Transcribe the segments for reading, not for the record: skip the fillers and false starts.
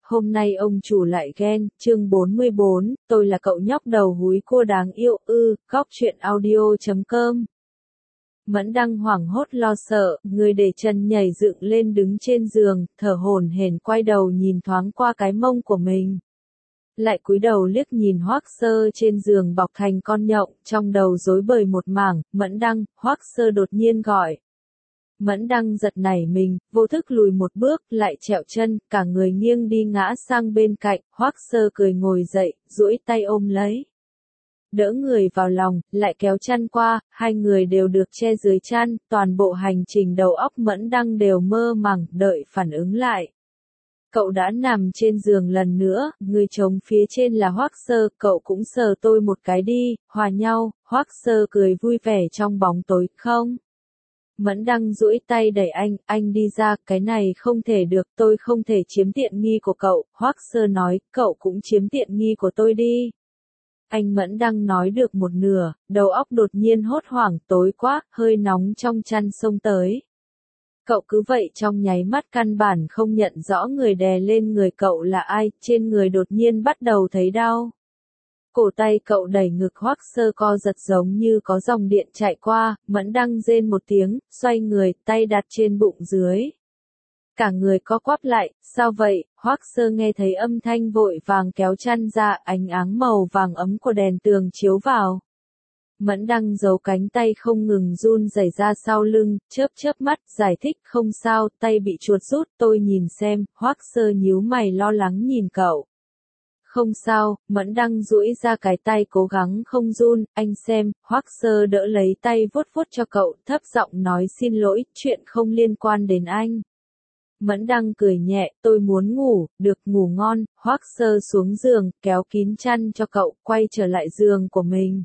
Hôm nay ông chủ lại ghen, chương 44, tôi là cậu nhóc đầu húi cua đáng yêu góc truyện audio.com. Mẫn Đăng hoảng hốt lo sợ, người để chân nhảy dựng lên đứng trên giường, thở hổn hển quay đầu nhìn thoáng qua cái mông của mình. Lại cúi đầu liếc nhìn Hoắc Sơ trên giường bọc thành con nhộng, trong đầu rối bời một mảng. Mẫn Đăng, Hoắc Sơ đột nhiên gọi. Mẫn Đăng giật nảy mình, vô thức lùi một bước, lại trẹo chân, cả người nghiêng đi ngã sang bên cạnh. Hoắc Sơ cười ngồi dậy, duỗi tay ôm lấy. Đỡ người vào lòng, lại kéo chăn qua, hai người đều được che dưới chăn, toàn bộ hành trình đầu óc Mẫn Đăng đều mơ màng, đợi phản ứng lại. Cậu đã nằm trên giường lần nữa, người trống phía trên là Hoắc Sơ, cậu cũng sờ tôi một cái đi, hòa nhau. Hoắc Sơ cười vui vẻ trong bóng tối, không. Mẫn Đăng duỗi tay đẩy anh đi ra, cái này không thể được, tôi không thể chiếm tiện nghi của cậu. Hoắc Sơ nói, cậu cũng chiếm tiện nghi của tôi đi. Anh Mẫn Đăng nói được một nửa, đầu óc đột nhiên hốt hoảng, tối quá, hơi nóng trong chăn xông tới. Cậu cứ vậy trong nháy mắt căn bản không nhận rõ người đè lên người cậu là ai, trên người đột nhiên bắt đầu thấy đau. Cổ tay cậu đẩy ngực Hoắc Sơ co giật giống như có dòng điện chạy qua. Mẫn Đăng rên một tiếng, xoay người, tay đặt trên bụng dưới. Cả người co quắp lại, sao vậy? Hoắc Sơ nghe thấy âm thanh vội vàng kéo chăn ra, ánh áng màu vàng ấm của đèn tường chiếu vào. Mẫn Đăng giấu cánh tay không ngừng run rẩy ra sau lưng, chớp mắt, giải thích không sao, tay bị chuột rút, tôi nhìn xem. Hoắc Sơ nhíu mày lo lắng nhìn cậu. Không sao, Mẫn Đăng duỗi ra cái tay cố gắng không run, anh xem. Hoắc Sơ đỡ lấy tay vuốt vuốt cho cậu, thấp giọng nói xin lỗi, chuyện không liên quan đến anh. Mẫn Đăng cười nhẹ, tôi muốn ngủ, được ngủ ngon. Hoắc Sơ xuống giường, kéo kín chăn cho cậu, quay trở lại giường của mình.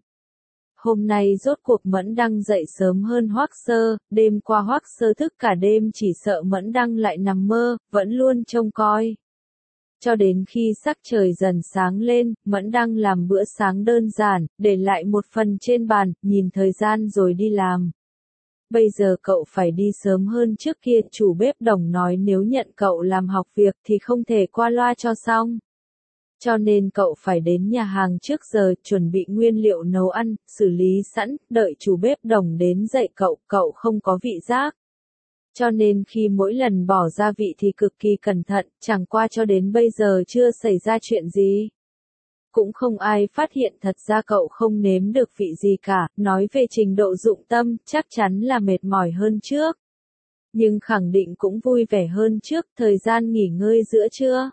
Hôm nay rốt cuộc Mẫn Đăng dậy sớm hơn Hoắc Sơ, đêm qua Hoắc Sơ thức cả đêm chỉ sợ Mẫn Đăng lại nằm mơ, vẫn luôn trông coi. Cho đến khi sắc trời dần sáng lên, Mẫn Đăng làm bữa sáng đơn giản, để lại một phần trên bàn, nhìn thời gian rồi đi làm. Bây giờ cậu phải đi sớm hơn trước kia, chủ bếp Đồng nói nếu nhận cậu làm học việc thì không thể qua loa cho xong. Cho nên cậu phải đến nhà hàng trước giờ, chuẩn bị nguyên liệu nấu ăn, xử lý sẵn, đợi chủ bếp Đồng đến dạy cậu không có vị giác. Cho nên khi mỗi lần bỏ gia vị thì cực kỳ cẩn thận, chẳng qua cho đến bây giờ chưa xảy ra chuyện gì. Cũng không ai phát hiện thật ra cậu không nếm được vị gì cả, nói về trình độ dụng tâm, chắc chắn là mệt mỏi hơn trước. Nhưng khẳng định cũng vui vẻ hơn trước, thời gian nghỉ ngơi giữa trưa.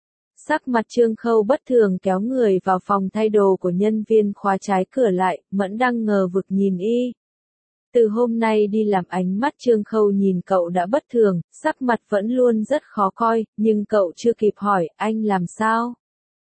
Sắc mặt Trương Khâu bất thường kéo người vào phòng thay đồ của nhân viên khóa trái cửa lại. Mẫn Đăng ngờ vực nhìn y. Từ hôm nay đi làm ánh mắt Trương Khâu nhìn cậu đã bất thường, sắc mặt vẫn luôn rất khó coi, nhưng cậu chưa kịp hỏi, anh làm sao?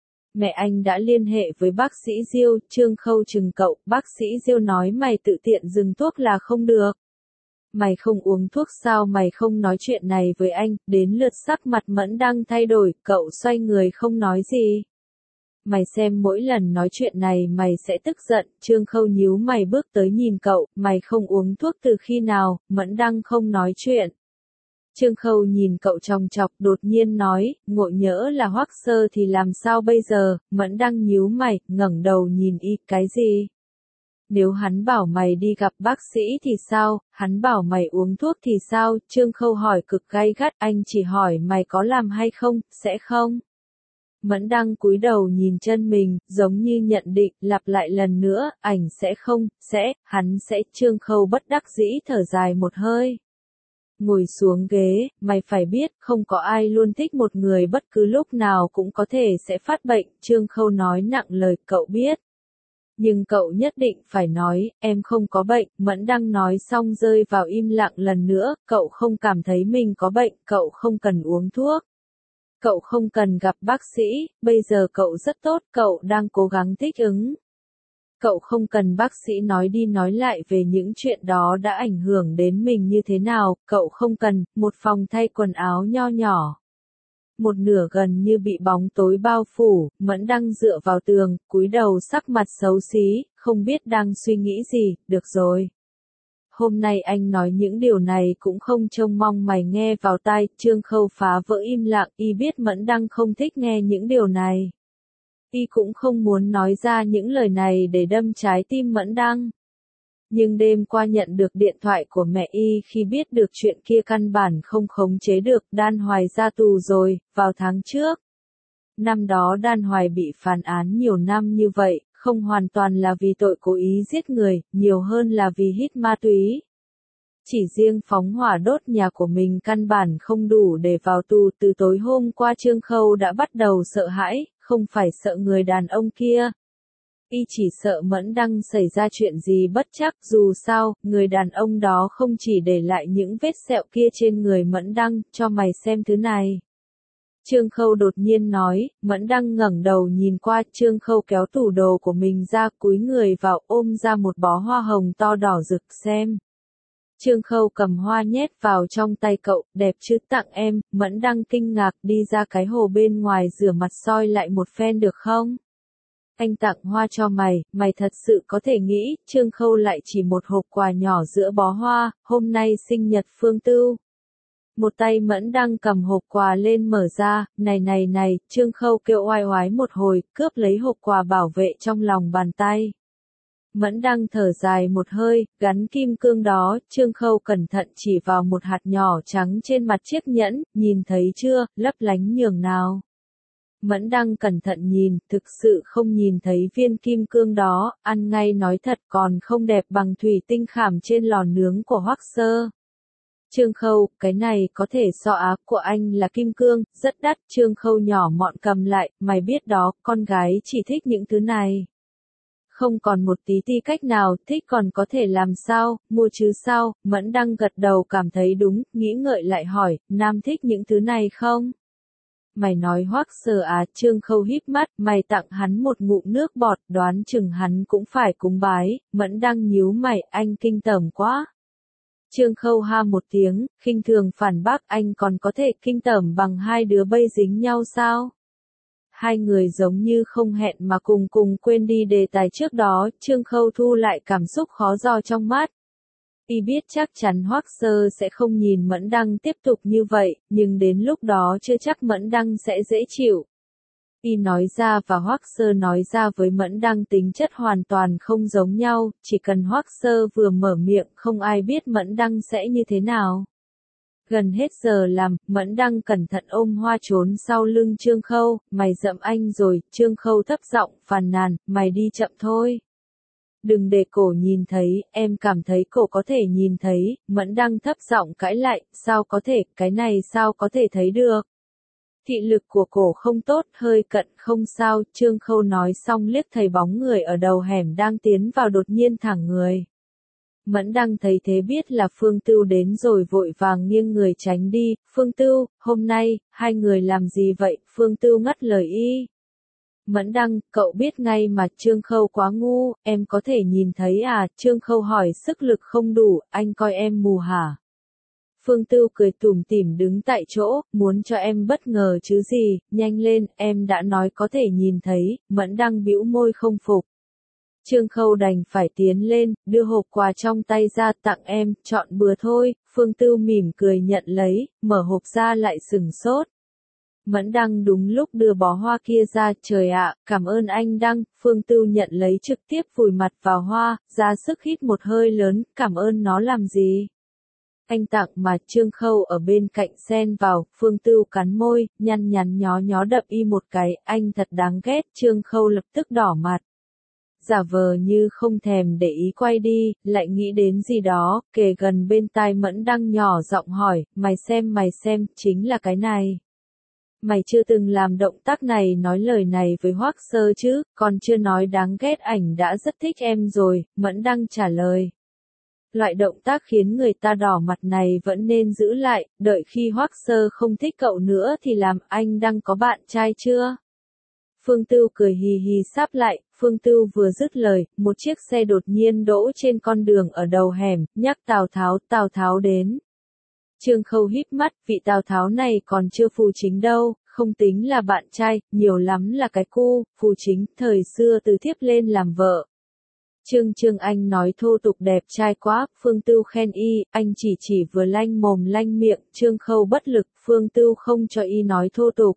Mẹ anh đã liên hệ với bác sĩ Diêu. Trương Khâu chừng cậu, bác sĩ Diêu nói mày tự tiện dừng thuốc là không được. Mày không uống thuốc sao mày không nói chuyện này với anh? Đến lượt sắc mặt Mẫn Đăng thay đổi, cậu xoay người không nói gì. Mày xem mỗi lần nói chuyện này mày sẽ tức giận. Trương Khâu nhíu mày bước tới nhìn cậu, mày không uống thuốc từ khi nào? Mẫn Đăng không nói chuyện. Trương Khâu nhìn cậu chòng chọc, đột nhiên nói, ngộ nhỡ là Hoắc Sơ thì làm sao bây giờ? Mẫn Đăng nhíu mày, ngẩng đầu nhìn y, cái gì? Nếu hắn bảo mày đi gặp bác sĩ thì sao? Hắn bảo mày uống thuốc thì sao? Trương Khâu hỏi cực gay gắt, anh chỉ hỏi mày có làm hay không, sẽ không? Mẫn Đăng cúi đầu nhìn chân mình, giống như nhận định, lặp lại lần nữa, ảnh sẽ không, sẽ, hắn sẽ. Trương Khâu bất đắc dĩ thở dài một hơi. Ngồi xuống ghế, mày phải biết, không có ai luôn thích một người bất cứ lúc nào cũng có thể sẽ phát bệnh. Trương Khâu nói nặng lời, cậu biết. Nhưng cậu nhất định phải nói, em không có bệnh. Mẫn Đăng nói xong rơi vào im lặng lần nữa, cậu không cảm thấy mình có bệnh, cậu không cần uống thuốc. Cậu không cần gặp bác sĩ, bây giờ cậu rất tốt, cậu đang cố gắng thích ứng. Cậu không cần bác sĩ nói đi nói lại về những chuyện đó đã ảnh hưởng đến mình như thế nào, cậu không cần. Một phòng thay quần áo nho nhỏ. Một nửa gần như bị bóng tối bao phủ. Mẫn Đăng dựa vào tường, cúi đầu sắc mặt xấu xí, không biết đang suy nghĩ gì. Được rồi. hôm nay anh nói những điều này cũng không trông mong mày nghe vào tai. Trương Khâu phá vỡ im lặng, y biết Mẫn Đăng không thích nghe những điều này. Y cũng không muốn nói ra những lời này để đâm trái tim Mẫn Đăng. Nhưng đêm qua nhận được điện thoại của mẹ y khi biết được chuyện kia căn bản không khống chế được. Đan Hoài ra tù rồi, vào tháng trước. Năm đó Đan Hoài bị phán án nhiều năm như vậy, không hoàn toàn là vì tội cố ý giết người, nhiều hơn là vì hít ma túy. Chỉ riêng phóng hỏa đốt nhà của mình căn bản không đủ để vào tù. Từ tối hôm qua Trương Khâu đã bắt đầu sợ hãi, không phải sợ người đàn ông kia. Y chỉ sợ Mẫn Đăng xảy ra chuyện gì bất trắc. Dù sao, người đàn ông đó không chỉ để lại những vết sẹo kia trên người Mẫn Đăng. Cho mày xem thứ này. Trương Khâu đột nhiên nói. Mẫn Đăng ngẩng đầu nhìn qua. Trương Khâu kéo tủ đồ của mình ra, cúi người vào, ôm ra một bó hoa hồng to đỏ rực. Xem. Trương Khâu cầm hoa nhét vào trong tay cậu. Đẹp chứ, tặng em. Mẫn Đăng kinh ngạc, đi ra cái hồ bên ngoài rửa mặt soi lại một phen được không? Anh tặng hoa cho mày, mày thật sự có thể nghĩ. Trương Khâu lại chỉ một hộp quà nhỏ giữa bó hoa. Hôm nay sinh nhật Phương Tưu. Một tay Mẫn Đăng cầm hộp quà lên mở ra. Này, Trương Khâu kêu oai oái một hồi, cướp lấy hộp quà bảo vệ trong lòng bàn tay. Mẫn Đăng thở dài một hơi, gắn kim cương đó. Trương Khâu cẩn thận chỉ vào một hạt nhỏ trắng trên mặt chiếc nhẫn. Nhìn thấy chưa, lấp lánh nhường nào. Mẫn Đăng cẩn thận nhìn, thực sự không nhìn thấy viên kim cương đó. Ăn ngay nói thật, còn không đẹp bằng thủy tinh khảm trên lò nướng của Hoắc Sơ. Trương Khâu, cái này có thể so áp của anh là kim cương, rất đắt. Trương Khâu nhỏ mọn cầm lại, mày biết đó, con gái chỉ thích những thứ này. Không còn một tí ti cách nào, thích còn có thể làm sao, mua chứ sao. Mẫn Đăng gật đầu cảm thấy đúng, nghĩ ngợi lại hỏi, nam thích những thứ này không? Mày nói Hoắc Sơ à? Trương Khâu híp mắt, mày tặng hắn một ngụm nước bọt, đoán chừng hắn cũng phải cúng bái. Mẫn Đăng nhíu mày, anh kinh tởm quá. Trương Khâu ha một tiếng, khinh thường phản bác, anh còn có thể kinh tởm bằng hai đứa bây dính nhau sao? Hai người giống như không hẹn mà cùng quên đi đề tài trước đó. Trương Khâu thu lại cảm xúc khó dò trong mắt. Y biết chắc chắn Hoắc Sơ sẽ không nhìn Mẫn Đăng tiếp tục như vậy, nhưng đến lúc đó chưa chắc Mẫn Đăng sẽ dễ chịu. Y nói ra và Hoắc Sơ nói ra với Mẫn Đăng tính chất hoàn toàn không giống nhau, chỉ cần Hoắc Sơ vừa mở miệng không ai biết Mẫn Đăng sẽ như thế nào. Gần hết giờ làm, Mẫn Đăng cẩn thận ôm hoa trốn sau lưng Trương Khâu, mày giậm anh rồi. Trương Khâu thấp giọng phàn nàn, mày đi chậm thôi. Đừng để cổ nhìn thấy, em cảm thấy cổ có thể nhìn thấy. Mẫn Đăng thấp giọng cãi lại, sao có thể, cái này sao có thể thấy được. Thị lực của cổ không tốt, hơi cận không sao. Trương Khâu nói xong liếc thấy bóng người ở đầu hẻm đang tiến vào đột nhiên thẳng người. Mẫn Đăng thấy thế biết là Phương Tưu đến rồi vội vàng nghiêng người tránh đi. Phương Tưu, hôm nay, hai người làm gì vậy? Phương Tưu ngắt lời y. Mẫn Đăng, cậu biết ngay mà. Trương Khâu quá ngu, em có thể nhìn thấy à? Trương Khâu hỏi sức lực không đủ, anh coi em mù hả? Phương Tưu cười tủm tỉm đứng tại chỗ, muốn cho em bất ngờ chứ gì, nhanh lên, em đã nói có thể nhìn thấy. Mẫn Đăng bĩu môi không phục. Trương Khâu đành phải tiến lên, đưa hộp quà trong tay ra, tặng em, chọn bừa thôi. Phương Tưu mỉm cười nhận lấy, mở hộp ra lại sửng sốt. Mẫn Đăng đúng lúc đưa bó hoa kia ra. Trời ạ, cảm ơn anh Đăng. Phương Tưu nhận lấy trực tiếp vùi mặt vào hoa, ra sức hít một hơi lớn, cảm ơn nó làm gì? Anh tặng mà. Trương Khâu ở bên cạnh xen vào. Phương Tưu cắn môi, nhăn nhắn nhó nhó đập y một cái, anh thật đáng ghét. Trương Khâu lập tức đỏ mặt. Giả vờ như không thèm để ý quay đi, lại nghĩ đến gì đó, kề gần bên tai Mẫn Đăng nhỏ giọng hỏi, mày xem, chính là cái này. Mày chưa từng làm động tác này nói lời này với Hoắc Sơ chứ, còn chưa nói đáng ghét ảnh đã rất thích em rồi. Mẫn Đăng trả lời. Loại động tác khiến người ta đỏ mặt này vẫn nên giữ lại, đợi khi Hoắc Sơ không thích cậu nữa thì làm. Anh Đăng có bạn trai chưa? Phương Tưu cười hì hì sáp lại. Phương Tưu vừa dứt lời, một chiếc xe đột nhiên đỗ trên con đường ở đầu hẻm, nhắc Tào Tháo đến. Trương Khâu híp mắt, vị Tào Tháo này còn chưa phù chính đâu, không tính là bạn trai, nhiều lắm là cái cu, phù chính, thời xưa từ thiếp lên làm vợ. Trương Anh nói thô tục đẹp trai quá, Phương Tưu khen y, anh chỉ vừa lanh mồm lanh miệng, Trương Khâu bất lực, Phương Tưu không cho y nói thô tục.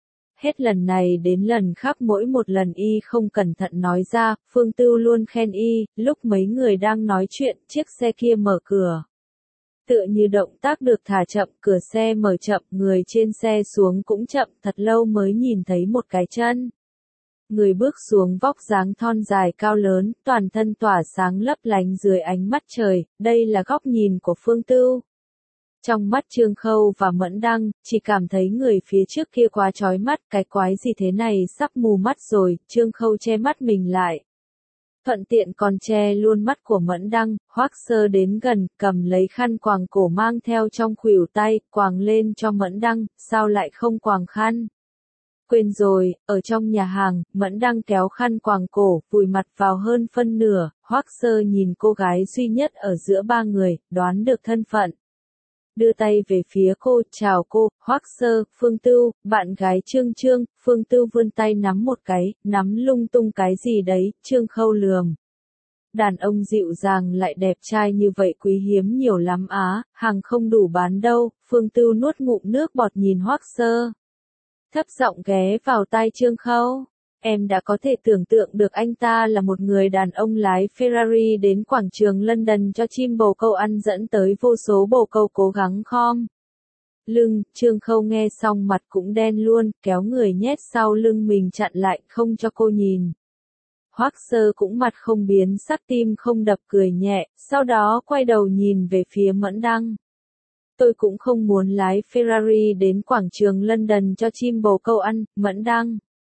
Hết lần này đến lần khác mỗi một lần y không cẩn thận nói ra, Phương Tưu luôn khen y, lúc mấy người đang nói chuyện, chiếc xe kia mở cửa. Tựa như động tác được thả chậm, cửa xe mở chậm, người trên xe xuống cũng chậm, thật lâu mới nhìn thấy một cái chân. Người bước xuống vóc dáng thon dài cao lớn, toàn thân tỏa sáng lấp lánh dưới ánh mắt trời, đây là góc nhìn của Phương Tưu. Trong mắt Trương Khâu và Mẫn Đăng, chỉ cảm thấy người phía trước kia quá chói mắt, cái quái gì thế này sắp mù mắt rồi, Trương Khâu che mắt mình lại. Thuận tiện còn che luôn mắt của Mẫn Đăng, Hoắc Sơ đến gần, cầm lấy khăn quàng cổ mang theo trong khuỷu tay, quàng lên cho Mẫn Đăng, sao lại không quàng khăn? Quên rồi, ở trong nhà hàng, Mẫn Đăng kéo khăn quàng cổ, vùi mặt vào hơn phân nửa, Hoắc Sơ nhìn cô gái duy nhất ở giữa ba người, đoán được thân phận. Đưa tay về phía cô, chào cô, Hoắc Sơ, Phương Tưu, bạn gái Trương. Phương Tưu vươn tay nắm một cái, nắm lung tung cái gì đấy, Trương Khâu lườm. Đàn ông dịu dàng lại đẹp trai như vậy quý hiếm nhiều lắm á, hàng không đủ bán đâu, Phương Tưu nuốt ngụm nước bọt nhìn Hoắc Sơ. Thấp giọng ghé vào tai Trương Khâu. Em đã có thể tưởng tượng được anh ta là một người đàn ông lái Ferrari đến quảng trường London cho chim bồ câu ăn dẫn tới vô số bồ câu cố gắng khom lưng. Trương Khâu nghe xong mặt cũng đen luôn, kéo người nhét sau lưng mình chặn lại, không cho cô nhìn. Hoắc Sơ cũng mặt không biến sắc tim không đập cười nhẹ, sau đó quay đầu nhìn về phía Mẫn Đăng. Tôi cũng không muốn lái Ferrari đến quảng trường London cho chim bồ câu ăn, Mẫn Đăng.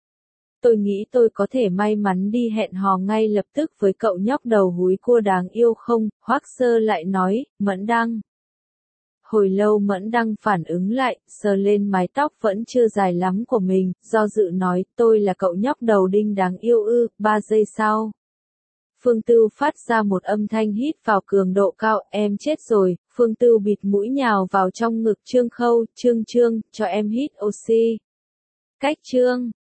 Tôi nghĩ tôi có thể may mắn đi hẹn hò ngay lập tức với cậu nhóc đầu húi cua đáng yêu không, Hoắc Sơ lại nói, Mẫn Đăng. Hồi lâu Mẫn Đăng phản ứng lại, sờ lên mái tóc vẫn chưa dài lắm của mình, do dự nói, tôi là cậu nhóc đầu đinh đáng yêu ư, 3 giây sau. Phương Tưu phát ra một âm thanh hít vào cường độ cao, em chết rồi, Phương Tưu bịt mũi nhào vào trong ngực Trương Khâu, Trương, cho em hít oxy. Cách Trương.